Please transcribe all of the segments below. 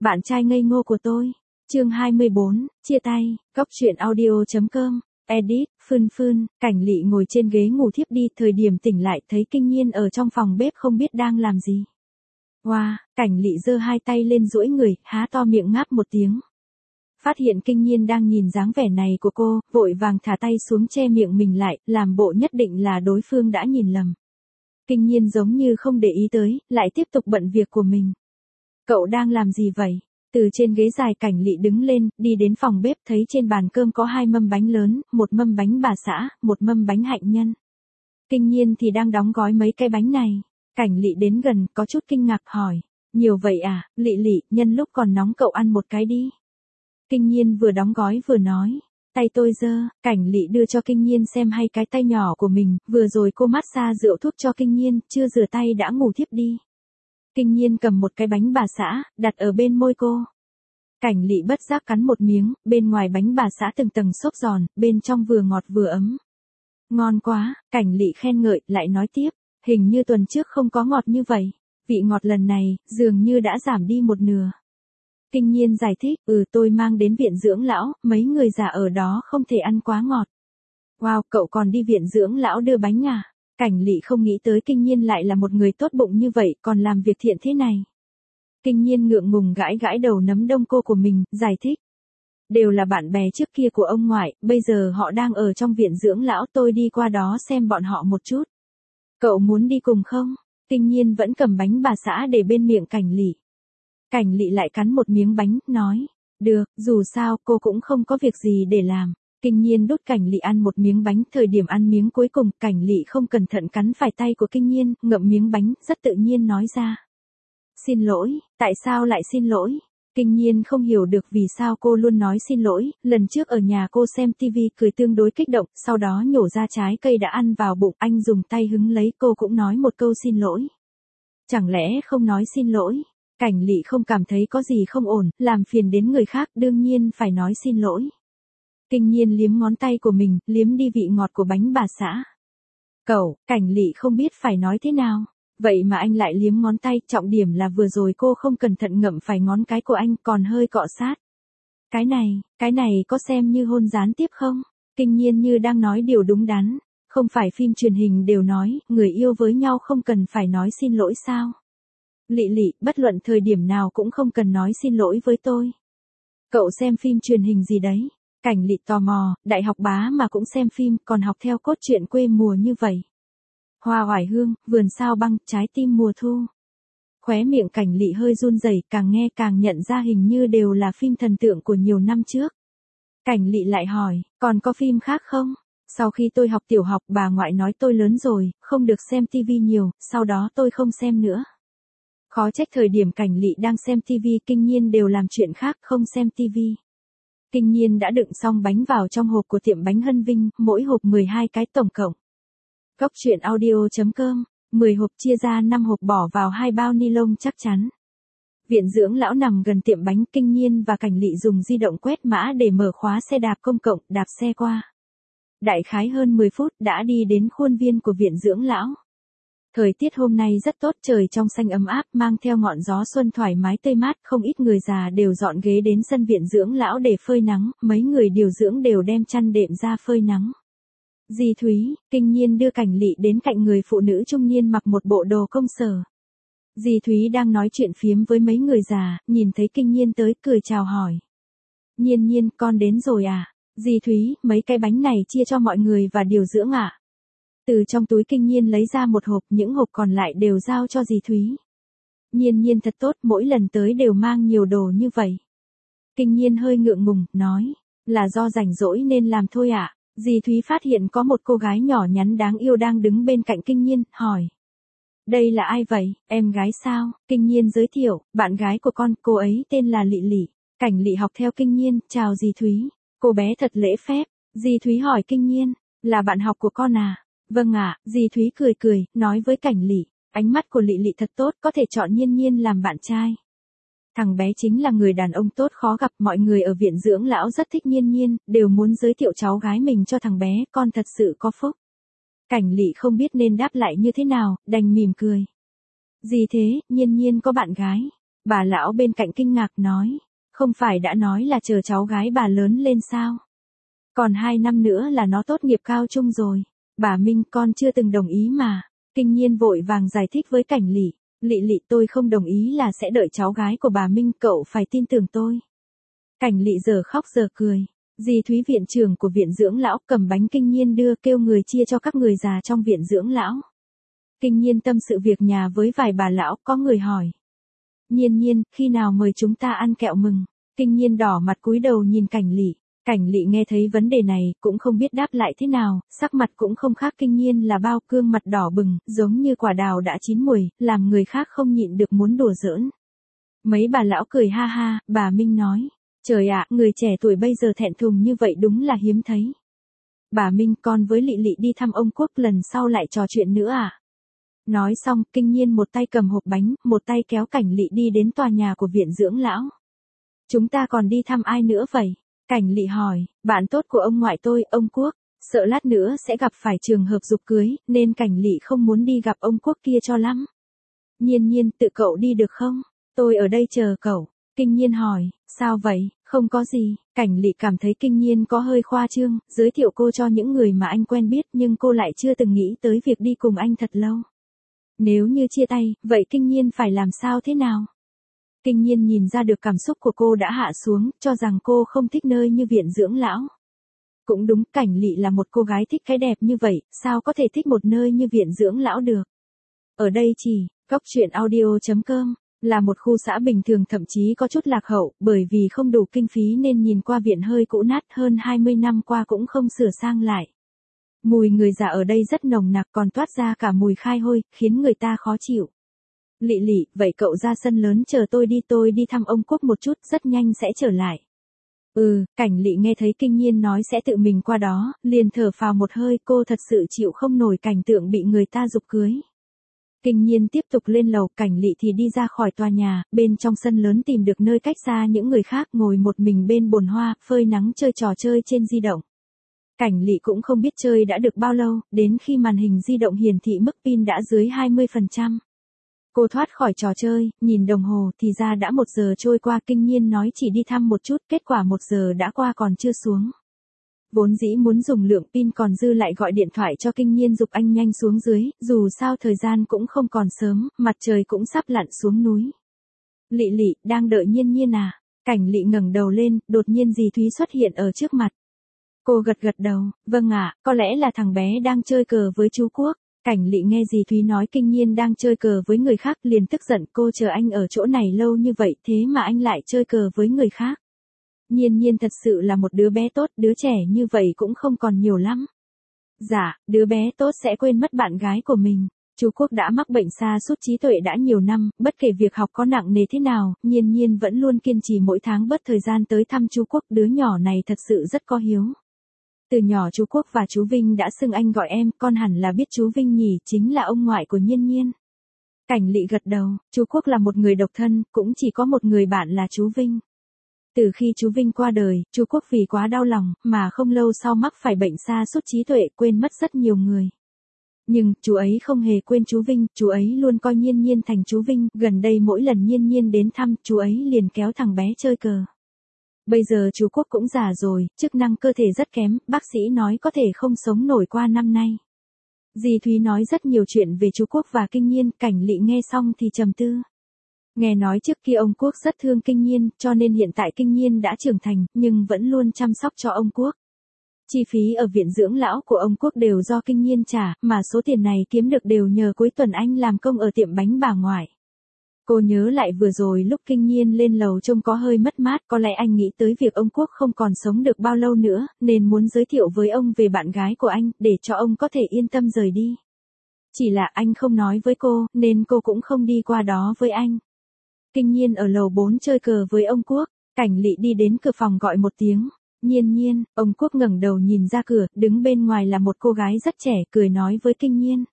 Bạn trai ngây ngô của tôi. Chương 24, chia tay. Góc truyện audio.com. Edit, Phương, Cảnh Lị ngồi trên ghế ngủ thiếp đi, thời điểm tỉnh lại thấy Kinh Nhiên ở trong phòng bếp không biết đang làm gì. Wow, Cảnh Lị giơ hai tay lên duỗi người, há to miệng ngáp một tiếng. Phát hiện Kinh Nhiên đang nhìn dáng vẻ này của cô, vội vàng thả tay xuống che miệng mình lại, làm bộ nhất định là đối phương đã nhìn lầm. Kinh Nhiên giống như không để ý tới, lại tiếp tục bận việc của mình. Cậu đang làm gì vậy? Từ trên ghế dài Cảnh Lị đứng lên, đi đến phòng bếp thấy trên bàn cơm có 2 mâm bánh lớn, một mâm bánh bà xã, một mâm bánh hạnh nhân. Kinh Nhiên thì đang đóng gói mấy cái bánh này. Cảnh Lị đến gần, có chút kinh ngạc hỏi. Nhiều vậy à, Lị, nhân lúc còn nóng cậu ăn một cái đi. Kinh Nhiên vừa đóng gói vừa nói. Tay tôi dơ, Cảnh Lị đưa cho Kinh Nhiên xem hay cái tay nhỏ của mình, vừa rồi cô massage rượu thuốc cho Kinh Nhiên, chưa rửa tay đã ngủ thiếp đi. Kinh Nhiên cầm một cái bánh bà xã, đặt ở bên môi cô. Cảnh Lị bất giác cắn một miếng, bên ngoài bánh bà xã từng tầng xốp giòn, bên trong vừa ngọt vừa ấm. Ngon quá, Cảnh Lị khen ngợi, lại nói tiếp, hình như tuần trước không có ngọt như vậy, vị ngọt lần này, dường như đã giảm đi một nửa. Kinh Nhiên giải thích, tôi mang đến viện dưỡng lão, mấy người già ở đó không thể ăn quá ngọt. Wow, cậu còn đi viện dưỡng lão đưa bánh à? Cảnh Lị không nghĩ tới Kinh Nhiên lại là một người tốt bụng như vậy, còn làm việc thiện thế này. Kinh Nhiên ngượng ngùng gãi đầu nấm đông cô của mình, giải thích. Đều là bạn bè trước kia của ông ngoại, bây giờ họ đang ở trong viện dưỡng lão, tôi đi qua đó xem bọn họ một chút. Cậu muốn đi cùng không? Kinh Nhiên vẫn cầm bánh bà xã để bên miệng Cảnh Lị. Cảnh Lị lại cắn một miếng bánh, nói. Được, dù sao cô cũng không có việc gì để làm. Kinh Nhiên đút Cảnh Lị ăn một miếng bánh, thời điểm ăn miếng cuối cùng, Cảnh Lị không cẩn thận cắn phải tay của Kinh Nhiên, ngậm miếng bánh, rất tự nhiên nói ra. Xin lỗi, tại sao lại xin lỗi? Kinh Nhiên không hiểu được vì sao cô luôn nói xin lỗi, lần trước ở nhà cô xem TV cười tương đối kích động, sau đó nhổ ra trái cây đã ăn vào bụng, anh dùng tay hứng lấy, cô cũng nói một câu xin lỗi. Chẳng lẽ không nói xin lỗi? Cảnh Lị không cảm thấy có gì không ổn, làm phiền đến người khác, đương nhiên phải nói xin lỗi. Kinh Nhiên liếm ngón tay của mình, liếm đi vị ngọt của bánh bà xã. Cậu, Cảnh Lị không biết phải nói thế nào. Vậy mà anh lại liếm ngón tay, trọng điểm là vừa rồi cô không cẩn thận ngậm phải ngón cái của anh, còn hơi cọ sát. Cái này có xem như hôn gián tiếp không? Kinh Nhiên như đang nói điều đúng đắn. Không phải phim truyền hình đều nói, người yêu với nhau không cần phải nói xin lỗi sao? Lị, bất luận thời điểm nào cũng không cần nói xin lỗi với tôi. Cậu xem phim truyền hình gì đấy? Cảnh Lị tò mò, đại học bá mà cũng xem phim, còn học theo cốt truyện quê mùa như vậy. Hoa oải hương, vườn sao băng, trái tim mùa thu. Khóe miệng Cảnh Lị hơi run rẩy, càng nghe càng nhận ra hình như đều là phim thần tượng của nhiều năm trước. Cảnh Lị lại hỏi, còn có phim khác không? Sau khi tôi học tiểu học, bà ngoại nói tôi lớn rồi, không được xem TV nhiều, sau đó tôi không xem nữa. Khó trách thời điểm Cảnh Lị đang xem TV, Kinh Nhiên đều làm chuyện khác, không xem TV. Kinh Nhiên đã đựng xong bánh vào trong hộp của tiệm bánh Hân Vinh, mỗi hộp 12 cái tổng cộng. Góc truyện audio.com, 10 hộp chia ra 5 hộp bỏ vào 2 bao ni lông chắc chắn. Viện dưỡng lão nằm gần tiệm bánh, Kinh Nhiên và Cảnh Lị dùng di động quét mã để mở khóa xe đạp công cộng, đạp xe qua. Đại khái hơn 10 phút đã đi đến khuôn viên của viện dưỡng lão. Thời tiết hôm nay rất tốt, trời trong xanh ấm áp, mang theo ngọn gió xuân thoải mái tươi mát, không ít người già đều dọn ghế đến sân viện dưỡng lão để phơi nắng, mấy người điều dưỡng đều đem chăn đệm ra phơi nắng. Dì Thúy, Kinh Nhiên đưa Cảnh Lị đến cạnh người phụ nữ trung niên mặc một bộ đồ công sở. Dì Thúy đang nói chuyện phiếm với mấy người già, nhìn thấy Kinh Nhiên tới cười chào hỏi. Nhiên, con đến rồi à? Dì Thúy, mấy cái bánh này chia cho mọi người và điều dưỡng ạ. Từ trong túi Kinh Nhiên lấy ra một hộp, những hộp còn lại đều giao cho dì Thúy. Nhiên thật tốt, mỗi lần tới đều mang nhiều đồ như vậy. Kinh Nhiên hơi ngượng ngùng, nói, là do rảnh rỗi nên làm thôi ạ. Dì Thúy phát hiện có một cô gái nhỏ nhắn đáng yêu đang đứng bên cạnh Kinh Nhiên, hỏi. Đây là ai vậy, em gái sao? Kinh Nhiên giới thiệu, bạn gái của con, cô ấy tên là Lị. Cảnh Lị học theo Kinh Nhiên, chào dì Thúy. Cô bé thật lễ phép. Dì Thúy hỏi Kinh Nhiên, là bạn học của con à? Vâng ạ, dì Thúy cười, nói với Cảnh Lị, ánh mắt của Lị thật tốt, có thể chọn Nhiên làm bạn trai. Thằng bé chính là người đàn ông tốt khó gặp, mọi người ở viện dưỡng lão rất thích Nhiên, đều muốn giới thiệu cháu gái mình cho thằng bé, con thật sự có phúc. Cảnh Lị không biết nên đáp lại như thế nào, đành mỉm cười. Gì thế, Nhiên có bạn gái? Bà lão bên cạnh kinh ngạc nói, không phải đã nói là chờ cháu gái bà lớn lên sao? Còn 2 năm nữa là nó tốt nghiệp cao trung rồi. Bà Minh, con chưa từng đồng ý mà. Kinh Nhiên vội vàng giải thích với Cảnh Lị. Lị Lị, tôi không đồng ý là sẽ đợi cháu gái của bà Minh, cậu phải tin tưởng tôi. Cảnh Lị giờ khóc giờ cười. Dì Thúy viện trưởng của viện dưỡng lão cầm bánh Kinh Nhiên đưa, kêu người chia cho các người già trong viện dưỡng lão. Kinh Nhiên tâm sự việc nhà với vài bà lão, có người hỏi. Nhiên Nhiên, khi nào mời chúng ta ăn kẹo mừng? Kinh Nhiên đỏ mặt cúi đầu nhìn Cảnh Lị. Cảnh Lị nghe thấy vấn đề này, cũng không biết đáp lại thế nào, sắc mặt cũng không khác Kinh Nhiên là bao, gương mặt đỏ bừng, giống như quả đào đã chín mùi, làm người khác không nhịn được muốn đùa giỡn. Mấy bà lão cười ha ha, bà Minh nói, trời ạ, người trẻ tuổi bây giờ thẹn thùng như vậy đúng là hiếm thấy. Bà Minh, con với Lị Lị đi thăm ông Quốc, lần sau lại trò chuyện nữa à? Nói xong, Kinh Nhiên một tay cầm hộp bánh, một tay kéo Cảnh Lị đi đến tòa nhà của viện dưỡng lão. Chúng ta còn đi thăm ai nữa vậy? Cảnh Lị hỏi, bạn tốt của ông ngoại tôi, ông Quốc, sợ lát nữa sẽ gặp phải trường hợp giục cưới, nên Cảnh Lị không muốn đi gặp ông Quốc kia cho lắm. Nhiên Nhiên, tự cậu đi được không? Tôi ở đây chờ cậu. Kinh Nhiên hỏi, sao vậy, không có gì. Cảnh Lị cảm thấy Kinh Nhiên có hơi khoa trương, giới thiệu cô cho những người mà anh quen biết, nhưng cô lại chưa từng nghĩ tới việc đi cùng anh thật lâu. Nếu như chia tay, vậy Kinh Nhiên phải làm sao thế nào? Kinh Nhiên nhìn ra được cảm xúc của cô đã hạ xuống, cho rằng cô không thích nơi như viện dưỡng lão. Cũng đúng, Cảnh Lị là một cô gái thích cái đẹp như vậy, sao có thể thích một nơi như viện dưỡng lão được. Ở đây chỉ, Cóc Truyện Audio.com, là một khu xã bình thường, thậm chí có chút lạc hậu, bởi vì không đủ kinh phí nên nhìn qua viện hơi cũ nát, hơn 20 năm qua cũng không sửa sang lại. Mùi người già ở đây rất nồng nặc, còn toát ra cả mùi khai hôi, khiến người ta khó chịu. Lị Lị, vậy cậu ra sân lớn chờ tôi đi thăm ông Quốc một chút, rất nhanh sẽ trở lại. Cảnh Lị nghe thấy Kinh Nhiên nói sẽ tự mình qua đó, liền thở phào một hơi, cô thật sự chịu không nổi cảnh tượng bị người ta giục cưới. Kinh Nhiên tiếp tục lên lầu, Cảnh Lị thì đi ra khỏi tòa nhà, bên trong sân lớn tìm được nơi cách xa những người khác, ngồi một mình bên bồn hoa, phơi nắng chơi trò chơi trên di động. Cảnh Lị cũng không biết chơi đã được bao lâu, đến khi màn hình di động hiển thị mức pin đã dưới 20%. Cô thoát khỏi trò chơi, nhìn đồng hồ thì ra đã 1 giờ trôi qua. Kinh Nhiên nói chỉ đi thăm một chút, kết quả 1 giờ đã qua còn chưa xuống. Vốn dĩ muốn dùng lượng pin còn dư lại gọi điện thoại cho Kinh Nhiên giục anh nhanh xuống dưới, dù sao thời gian cũng không còn sớm, mặt trời cũng sắp lặn xuống núi. Lị Lị, đang đợi Nhiên Nhiên à? Cảnh Lị ngẩng đầu lên, đột nhiên dì Thúy xuất hiện ở trước mặt. Cô gật gật đầu, vâng ạ, có lẽ là thằng bé đang chơi cờ với chú Quốc. Cảnh Lị nghe dì Thúy nói Kinh Nhiên đang chơi cờ với người khác, liền tức giận, cô chờ anh ở chỗ này lâu như vậy, thế mà anh lại chơi cờ với người khác. Nhiên Nhiên thật sự là một đứa bé tốt, đứa trẻ như vậy cũng không còn nhiều lắm. Dạ, đứa bé tốt sẽ quên mất bạn gái của mình. Chú Quốc đã mắc bệnh sa sút trí tuệ đã nhiều năm, bất kể việc học có nặng nề thế nào, Nhiên Nhiên vẫn luôn kiên trì mỗi tháng bớt thời gian tới thăm chú Quốc, đứa nhỏ này thật sự rất có hiếu. Từ nhỏ chú Quốc và chú Vinh đã xưng anh gọi em, con hẳn là biết chú Vinh nhỉ, chính là ông ngoại của Nhiên Nhiên. Cảnh Lị gật đầu, chú Quốc là một người độc thân, cũng chỉ có một người bạn là chú Vinh. Từ khi chú Vinh qua đời, chú Quốc vì quá đau lòng, mà không lâu sau mắc phải bệnh sa sút trí tuệ, quên mất rất nhiều người. Nhưng, chú ấy không hề quên chú Vinh, chú ấy luôn coi Nhiên Nhiên thành chú Vinh, gần đây mỗi lần Nhiên Nhiên đến thăm, chú ấy liền kéo thằng bé chơi cờ. Bây giờ chú Quốc cũng già rồi, chức năng cơ thể rất kém, bác sĩ nói có thể không sống nổi qua năm nay. Dì Thúy nói rất nhiều chuyện về chú Quốc và Kinh Nhiên, Cảnh Lị nghe xong thì trầm tư. Nghe nói trước kia ông Quốc rất thương Kinh Nhiên, cho nên hiện tại Kinh Nhiên đã trưởng thành, nhưng vẫn luôn chăm sóc cho ông Quốc. Chi phí ở viện dưỡng lão của ông Quốc đều do Kinh Nhiên trả, mà số tiền này kiếm được đều nhờ cuối tuần anh làm công ở tiệm bánh bà ngoại. Cô nhớ lại vừa rồi lúc Kinh Nhiên lên lầu trông có hơi mất mát, có lẽ anh nghĩ tới việc ông Quốc không còn sống được bao lâu nữa, nên muốn giới thiệu với ông về bạn gái của anh, để cho ông có thể yên tâm rời đi. Chỉ là anh không nói với cô, nên cô cũng không đi qua đó với anh. Kinh Nhiên ở lầu 4 chơi cờ với ông Quốc, Cảnh Lị đi đến cửa phòng gọi một tiếng. Nhiên Nhiên, ông Quốc ngẩng đầu nhìn ra cửa, đứng bên ngoài là một cô gái rất trẻ, cười nói với Kinh Nhiên.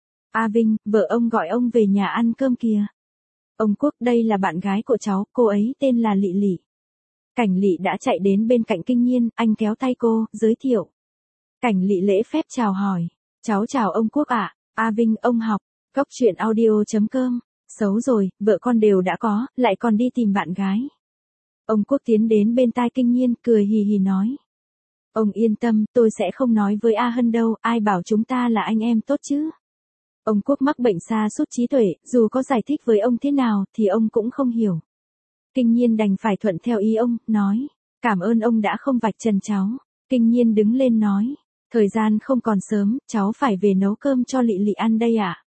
A Vinh, vợ ông gọi ông về nhà ăn cơm kìa. Ông Quốc, đây là bạn gái của cháu, cô ấy tên là Lị Lị. Cảnh Lị đã chạy đến bên cạnh Kinh Nhiên, anh kéo tay cô, giới thiệu. Cảnh Lị lễ phép chào hỏi. Cháu chào ông Quốc ạ. A Vinh, ông học. Cóc Truyện Audio.com. Xấu rồi, vợ con đều đã có, lại còn đi tìm bạn gái. Ông Quốc tiến đến bên tai Kinh Nhiên, cười hì hì nói. Ông yên tâm, tôi sẽ không nói với A Hân đâu, ai bảo chúng ta là anh em tốt chứ. Ông Quốc mắc bệnh sa sút trí tuệ, dù có giải thích với ông thế nào, thì ông cũng không hiểu. Kinh Nhiên đành phải thuận theo ý ông, nói. Cảm ơn ông đã không vạch trần cháu. Kinh Nhiên đứng lên nói. Thời gian không còn sớm, cháu phải về nấu cơm cho Lị Lị ăn đây ạ.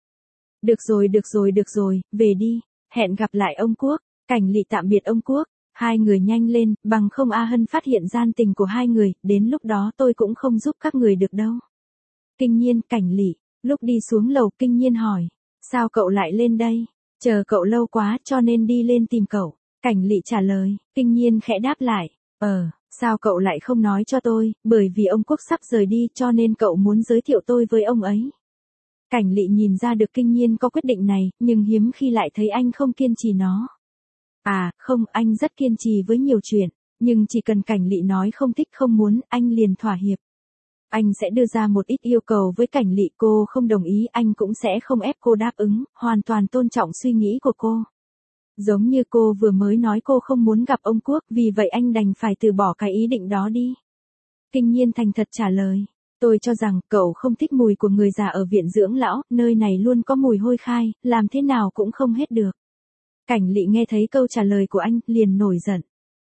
Được rồi, về đi. Hẹn gặp lại ông Quốc. Cảnh Lị tạm biệt ông Quốc. Hai người nhanh lên, bằng không A Hân phát hiện gian tình của hai người, đến lúc đó tôi cũng không giúp các người được đâu. Kinh Nhiên, Cảnh Lị. Lúc đi xuống lầu Kinh Nhiên hỏi. Sao cậu lại lên đây? Chờ cậu lâu quá cho nên đi lên tìm cậu. Cảnh Lị trả lời. Kinh Nhiên khẽ đáp lại. Sao cậu lại không nói cho tôi, bởi vì ông Quốc sắp rời đi cho nên cậu muốn giới thiệu tôi với ông ấy. Cảnh Lị nhìn ra được Kinh Nhiên có quyết định này, nhưng hiếm khi lại thấy anh không kiên trì nó. À, không, anh rất kiên trì với nhiều chuyện, nhưng chỉ cần Cảnh Lị nói không thích không muốn, anh liền thỏa hiệp. Anh sẽ đưa ra một ít yêu cầu với Cảnh Lị, cô không đồng ý anh cũng sẽ không ép cô đáp ứng, hoàn toàn tôn trọng suy nghĩ của cô. Giống như cô vừa mới nói cô không muốn gặp ông Quốc, vì vậy anh đành phải từ bỏ cái ý định đó đi. Kinh Nhiên thành thật trả lời. Tôi cho rằng cậu không thích mùi của người già ở viện dưỡng lão, nơi này luôn có mùi hôi khai, làm thế nào cũng không hết được. Cảnh Lị nghe thấy câu trả lời của anh, liền nổi giận.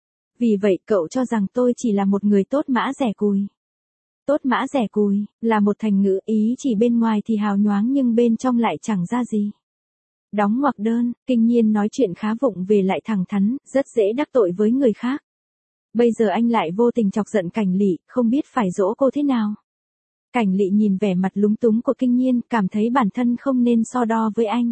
Vì vậy cậu cho rằng tôi chỉ là một người tốt mã rẻ cùi. Tốt mã rẻ cùi, là một thành ngữ ý chỉ bên ngoài thì hào nhoáng nhưng bên trong lại chẳng ra gì. Đóng ngoặc đơn, Kinh Nhiên nói chuyện khá vụng về lại thẳng thắn, rất dễ đắc tội với người khác. Bây giờ anh lại vô tình chọc giận Cảnh Lị, không biết phải dỗ cô thế nào. Cảnh Lị nhìn vẻ mặt lúng túng của Kinh Nhiên, cảm thấy bản thân không nên so đo với anh.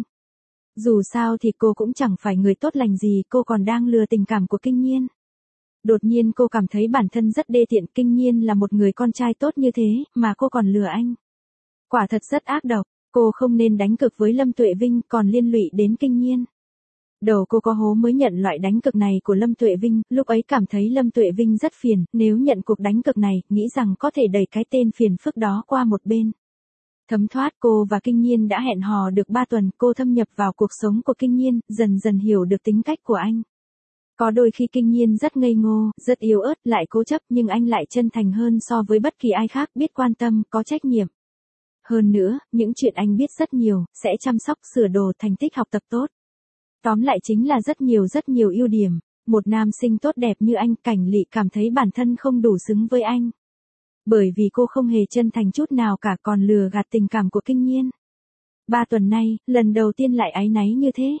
Dù sao thì cô cũng chẳng phải người tốt lành gì, cô còn đang lừa tình cảm của Kinh Nhiên. Đột nhiên cô cảm thấy bản thân rất đê tiện, Kinh Nhiên là một người con trai tốt như thế, mà cô còn lừa anh. Quả thật rất ác độc. Cô không nên đánh cực với Lâm Tuệ Vinh, còn liên lụy đến Kinh Nhiên. Đầu cô có hố mới nhận loại đánh cực này của Lâm Tuệ Vinh, lúc ấy cảm thấy Lâm Tuệ Vinh rất phiền, nếu nhận cuộc đánh cực này, nghĩ rằng có thể đẩy cái tên phiền phức đó qua một bên. Thấm thoát cô và Kinh Nhiên đã hẹn hò được 3 tuần, cô thâm nhập vào cuộc sống của Kinh Nhiên, dần dần hiểu được tính cách của anh. Có đôi khi Kinh Nhiên rất ngây ngô, rất yếu ớt, lại cố chấp, nhưng anh lại chân thành hơn so với bất kỳ ai khác, biết quan tâm, có trách nhiệm. Hơn nữa, những chuyện anh biết rất nhiều, sẽ chăm sóc sửa đồ, thành tích học tập tốt. Tóm lại chính là rất nhiều ưu điểm. Một nam sinh tốt đẹp như anh, Cảnh Lị cảm thấy bản thân không đủ xứng với anh. Bởi vì cô không hề chân thành chút nào cả, còn lừa gạt tình cảm của Kinh Nhiên. 3 tuần nay, lần đầu tiên lại áy náy như thế.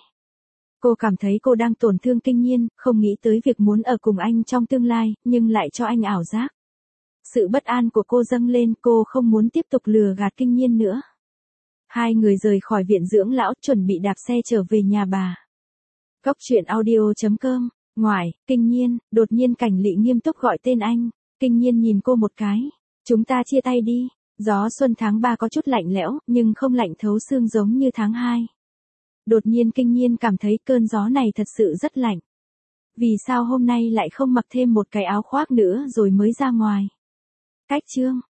Cô cảm thấy cô đang tổn thương Kinh Nhiên, không nghĩ tới việc muốn ở cùng anh trong tương lai, nhưng lại cho anh ảo giác. Sự bất an của cô dâng lên, cô không muốn tiếp tục lừa gạt Kinh Nhiên nữa. Hai người rời khỏi viện dưỡng lão, chuẩn bị đạp xe trở về nhà bà. Góc truyện audio.com. Ngoài, Kinh Nhiên, đột nhiên Cảnh Lị nghiêm túc gọi tên anh. Kinh Nhiên nhìn cô một cái. Chúng ta chia tay đi. Gió xuân tháng 3 có chút lạnh lẽo, nhưng không lạnh thấu xương giống như tháng 2. Đột nhiên Kinh Nhiên cảm thấy cơn gió này thật sự rất lạnh. Vì sao hôm nay lại không mặc thêm một cái áo khoác nữa rồi mới ra ngoài? Cách chương.